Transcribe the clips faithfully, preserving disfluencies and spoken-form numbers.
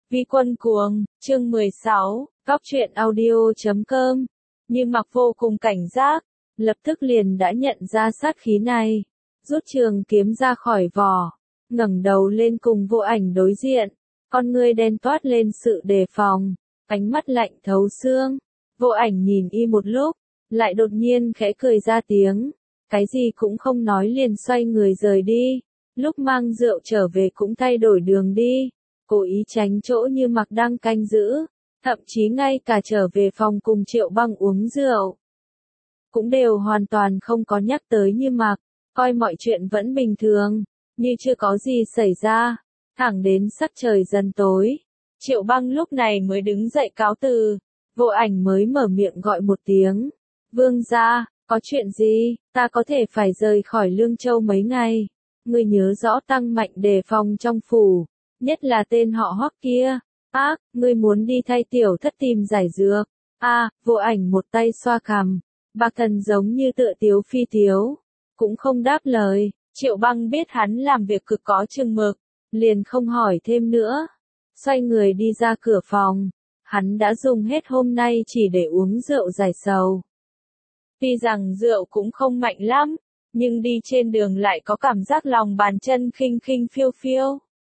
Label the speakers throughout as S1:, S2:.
S1: Vi Quân Cuồng, chương mười sáu, Góc truyện audio chấm com. Như Mặc vô cùng cảnh giác, lập tức liền đã nhận ra sát khí này, rút trường kiếm ra khỏi vỏ, ngẩng đầu lên cùng Vô Ảnh đối diện, con ngươi đen toát lên sự đề phòng, ánh mắt lạnh thấu xương. Vô Ảnh nhìn y một lúc, lại đột nhiên khẽ cười ra tiếng, cái gì cũng không nói liền xoay người rời đi, lúc mang rượu trở về cũng thay đổi đường đi, cố ý tránh chỗ Như Mặc đang canh giữ, thậm chí ngay cả trở về phòng cùng Triệu Băng uống rượu, cũng đều hoàn toàn không có nhắc tới Như Mặc, coi mọi chuyện vẫn bình thường, như chưa có gì xảy ra, thẳng đến sắc trời dần tối. Triệu Băng lúc này mới đứng dậy cáo từ, Vô Ảnh mới mở miệng gọi một tiếng, vương gia, có chuyện gì, ta có thể phải rời khỏi Lương Châu mấy ngày, ngươi nhớ rõ tăng mạnh đề phòng trong phủ, nhất là tên họ Hoắc kia, ác, ngươi muốn đi thay tiểu thất tìm giải dược, a à, Vô Ảnh một tay xoa cằm, Bạc Thần giống như tựa tiếu phi tiếu, cũng không đáp lời. Triệu Băng biết hắn làm việc cực có chừng mực, liền không hỏi thêm nữa, xoay người đi ra cửa phòng, hắn đã dùng hết hôm nay chỉ để uống rượu giải sầu. Tuy rằng rượu cũng không mạnh lắm, nhưng đi trên đường lại có cảm giác lòng bàn chân khinh khinh phiêu phiêu.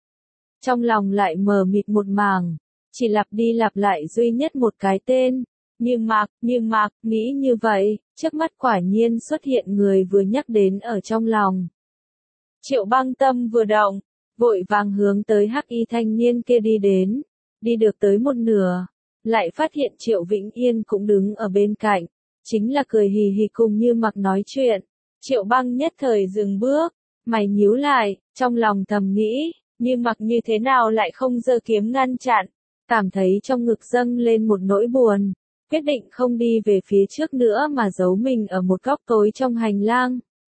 S1: Trong lòng lại mờ mịt một mảng, chỉ lặp đi lặp lại duy nhất một cái tên, Như Mặc, Như Mặc, nghĩ như vậy, trước mắt quả nhiên xuất hiện người vừa nhắc đến ở trong lòng. Triệu Băng tâm vừa động, vội vàng hướng tới hắc y thanh niên kia đi đến, đi được tới một nửa, lại phát hiện Triệu Vĩnh Yên cũng đứng ở bên cạnh, chính là cười hì hì cùng Như Mặc nói chuyện. Triệu Băng nhất thời dừng bước, mày nhíu lại, trong lòng thầm nghĩ, Như Mặc như thế nào lại không giơ kiếm ngăn chặn, cảm thấy trong ngực dâng lên một nỗi buồn, quyết định không đi về phía trước nữa mà giấu mình ở một góc tối trong hành lang.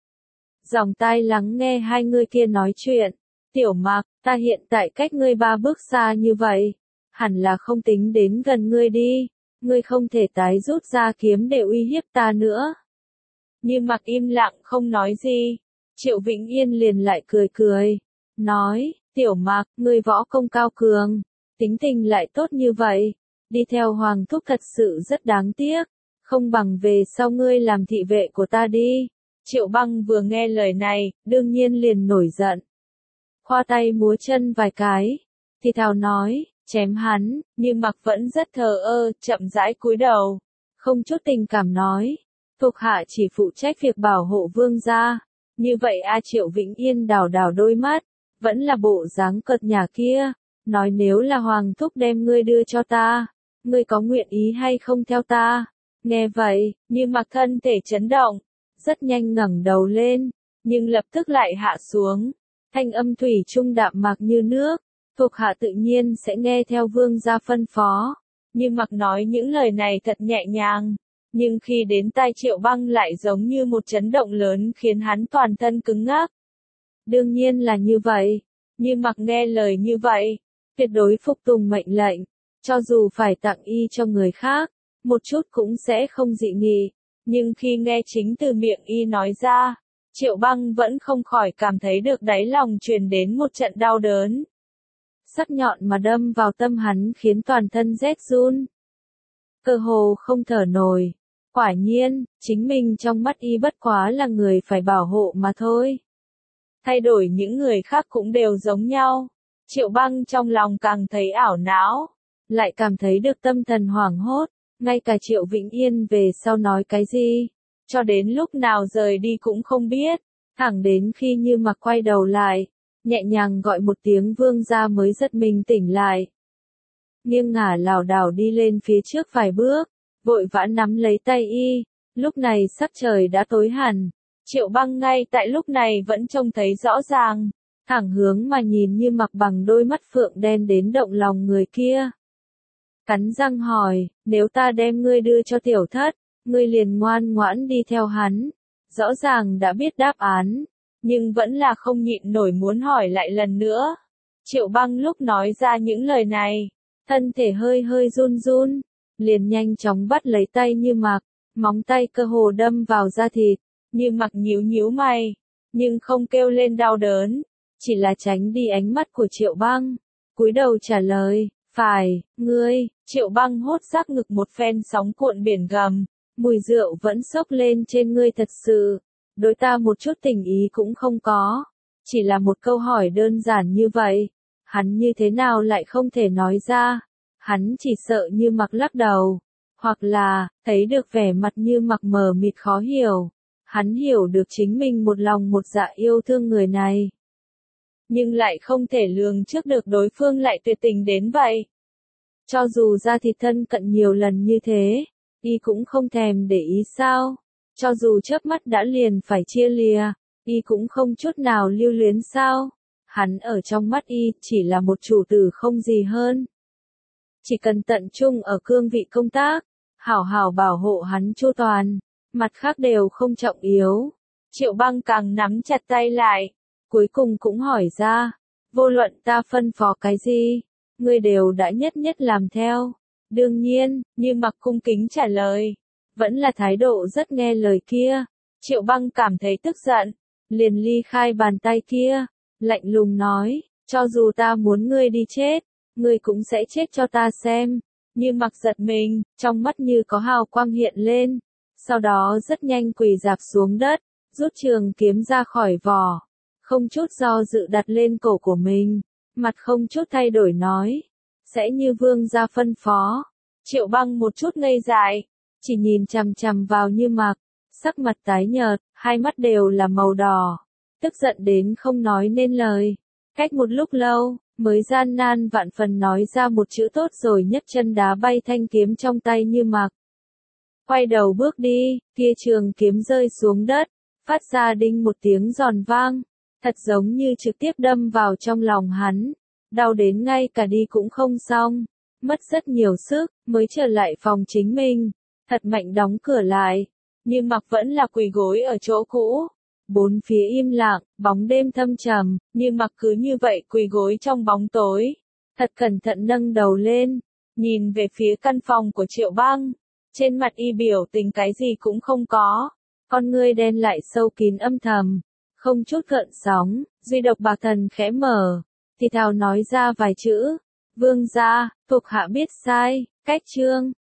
S1: Dòng tai lắng nghe hai người kia nói chuyện, Tiểu Mặc, ta hiện tại cách ngươi ba bước xa như vậy, hẳn là không tính đến gần ngươi đi, ngươi không thể tái rút ra kiếm để uy hiếp ta nữa. Như Mặc im lặng không nói gì, Triệu Vĩnh Yên liền lại cười cười, nói, Tiểu Mặc, ngươi võ công cao cường, tính tình lại tốt như vậy, đi theo Hoàng thúc thật sự rất đáng tiếc, không bằng về sau ngươi làm thị vệ của ta đi. Triệu Băng vừa nghe lời này, đương nhiên liền nổi giận. Khoa tay múa chân vài cái, thì thào nói, chém hắn, nhưng Mặc vẫn rất thờ ơ, chậm rãi cúi đầu, không chút tình cảm nói, thuộc hạ chỉ phụ trách việc bảo hộ vương gia. Như vậy a Triệu Vĩnh Yên đảo đảo đôi mắt, vẫn là bộ dáng cợt nhả kia, nói nếu là Hoàng thúc đem ngươi đưa cho ta, ngươi có nguyện ý hay không theo ta? Nghe vậy, Như Mặc thân thể chấn động, rất nhanh ngẩng đầu lên, nhưng lập tức lại hạ xuống, thanh âm thủy chung đạm mạc như nước, thuộc hạ tự nhiên sẽ nghe theo vương gia phân phó. Như Mặc nói những lời này thật nhẹ nhàng, nhưng khi đến tai Triệu Băng lại giống như một chấn động lớn khiến hắn toàn thân cứng ngắc. Đương nhiên là như vậy, Như Mặc nghe lời như vậy, tuyệt đối phục tùng mệnh lệnh, cho dù phải tặng y cho người khác, một chút cũng sẽ không dị nghị. Nhưng khi nghe chính từ miệng y nói ra, Triệu Băng vẫn không khỏi cảm thấy được đáy lòng truyền đến một trận đau đớn. Sắc nhọn mà đâm vào tâm hắn khiến toàn thân rét run. Cơ hồ không thở nổi. Quả nhiên, chính mình trong mắt y bất quá là người phải bảo hộ mà thôi. Thay đổi những người khác cũng đều giống nhau. Triệu Băng trong lòng càng thấy ảo não, lại cảm thấy được tâm thần hoảng hốt. Ngay cả Triệu Vĩnh Yên về sau nói cái gì, cho đến lúc nào rời đi cũng không biết, thẳng đến khi Như Mặc quay đầu lại, nhẹ nhàng gọi một tiếng vương gia mới giật mình tỉnh lại. Nghiêng ngả lảo đảo đi lên phía trước vài bước, vội vã nắm lấy tay y, lúc này sắc trời đã tối hẳn, Triệu Băng ngay tại lúc này vẫn trông thấy rõ ràng, thẳng hướng mà nhìn Như Mặc bằng đôi mắt phượng đen đến động lòng người kia. Cắn răng hỏi, nếu ta đem ngươi đưa cho tiểu thất, ngươi liền ngoan ngoãn đi theo hắn. Rõ ràng đã biết đáp án, nhưng vẫn là không nhịn nổi muốn hỏi lại lần nữa. Triệu Băng lúc nói ra những lời này, thân thể hơi hơi run run, liền nhanh chóng bắt lấy tay Như Mặc, móng tay cơ hồ đâm vào da thịt, Như Mặc nhíu nhíu mày, nhưng không kêu lên đau đớn, chỉ là tránh đi ánh mắt của Triệu Băng, cúi đầu trả lời. Phải, ngươi, Triệu Băng hốt giác ngực một phen sóng cuộn biển gầm, mùi rượu vẫn xốc lên trên ngươi thật sự, đối ta một chút tình ý cũng không có, chỉ là một câu hỏi đơn giản như vậy, hắn như thế nào lại không thể nói ra, hắn chỉ sợ Như Mặc lắc đầu, hoặc là, thấy được vẻ mặt Như Mặc mờ mịt khó hiểu, hắn hiểu được chính mình một lòng một dạ yêu thương người này. Nhưng lại không thể lường trước được đối phương lại tuyệt tình đến vậy. Cho dù ra thịt thân cận nhiều lần như thế, y cũng không thèm để ý sao. Cho dù chớp mắt đã liền phải chia lìa, y cũng không chút nào lưu luyến sao. Hắn ở trong mắt y chỉ là một chủ tử không gì hơn. Chỉ cần tận trung ở cương vị công tác, hảo hảo bảo hộ hắn chu toàn, mặt khác đều không trọng yếu. Triệu Băng càng nắm chặt tay lại, cuối cùng cũng hỏi ra, vô luận ta phân phó cái gì, ngươi đều đã nhất nhất làm theo. Đương nhiên, Như Mặc cung kính trả lời, vẫn là thái độ rất nghe lời kia. Triệu Băng cảm thấy tức giận, liền ly khai bàn tay kia, lạnh lùng nói, cho dù ta muốn ngươi đi chết, ngươi cũng sẽ chết cho ta xem. Như Mặc giật mình, trong mắt như có hào quang hiện lên, sau đó rất nhanh quỳ rạp xuống đất, rút trường kiếm ra khỏi vỏ, không chút do dự đặt lên cổ của mình, mặt không chút thay đổi nói, sẽ như vương gia phân phó. Triệu Băng một chút ngây dại, chỉ nhìn chằm chằm vào Như Mặc, sắc mặt tái nhợt, hai mắt đều là màu đỏ, tức giận đến không nói nên lời. Cách một lúc lâu, mới gian nan vạn phần nói ra một chữ tốt rồi nhấc chân đá bay thanh kiếm trong tay Như Mặc. Quay đầu bước đi, kia trường kiếm rơi xuống đất, phát ra đinh một tiếng giòn vang, thật giống như trực tiếp đâm vào trong lòng hắn, đau đến ngay cả đi cũng không xong, mất rất nhiều sức, mới trở lại phòng chính mình, thật mạnh đóng cửa lại, Như Mặc vẫn là quỳ gối ở chỗ cũ. Bốn phía im lặng, bóng đêm thâm trầm, Như Mặc cứ như vậy quỳ gối trong bóng tối, thật cẩn thận nâng đầu lên, nhìn về phía căn phòng của Triệu Băng, trên mặt y biểu tình cái gì cũng không có, con ngươi đen lại sâu kín âm thầm, không chút gợn sóng, duy độc Bạc Thần khẽ mở, thì thào nói ra vài chữ, vương gia, thuộc hạ biết sai, cách chương.